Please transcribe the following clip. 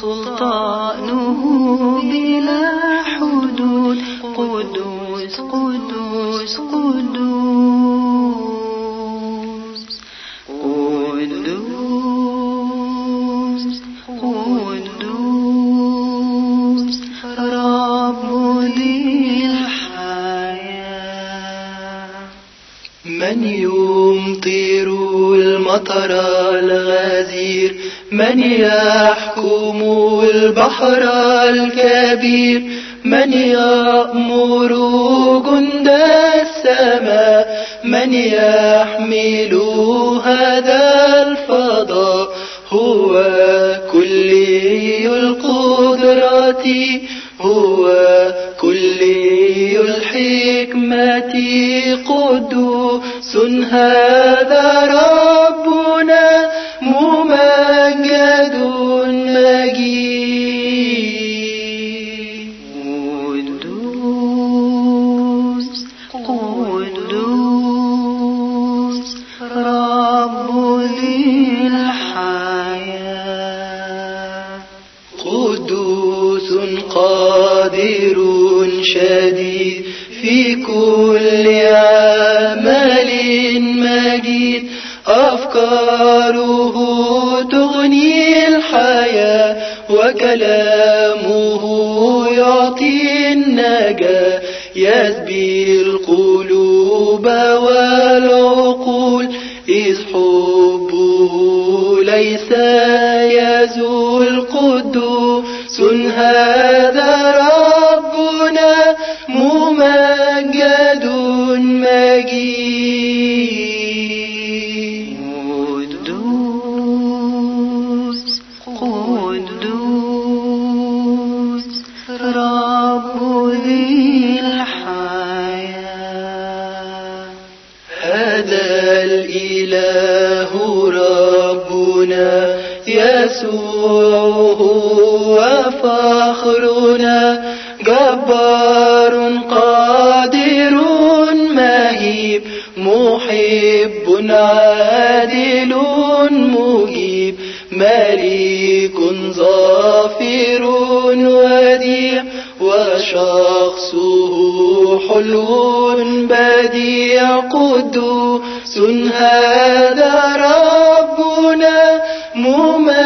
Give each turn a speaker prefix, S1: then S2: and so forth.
S1: سلطانه بلا حدود. قدوس قدوس قدوس قدوس قدوس رب ذي الحياة.
S2: من يمطر المطر الغزير، من يحكم البحر الكبير، من يأمر جند السماء، من يحمل هذا الفضاء. هو كلي القدرة، هو كلي الحكمة. قدوس هذا ربنا ممجد مجيد.
S1: قدوس قدوس رب ذي الحياة.
S2: قدوس قادر شديد في كل عمل مجيد. أفكاره تغني الحياة، وكلامه يعطي النجاة. يسبي القلوب والعقول، إذ حبه ليس يزول. قدوس هذا ربنا ممجد مجيد.
S1: قدوس قدوس رب ذي الحياة.
S2: هذا الإله ربنا يسوع هو فخرنا. جبار قادر مهيب، محب عادل مجيب. مليك ظافر وديع، وشخصه حلو بديع. قدوس هذا ربنا ممجد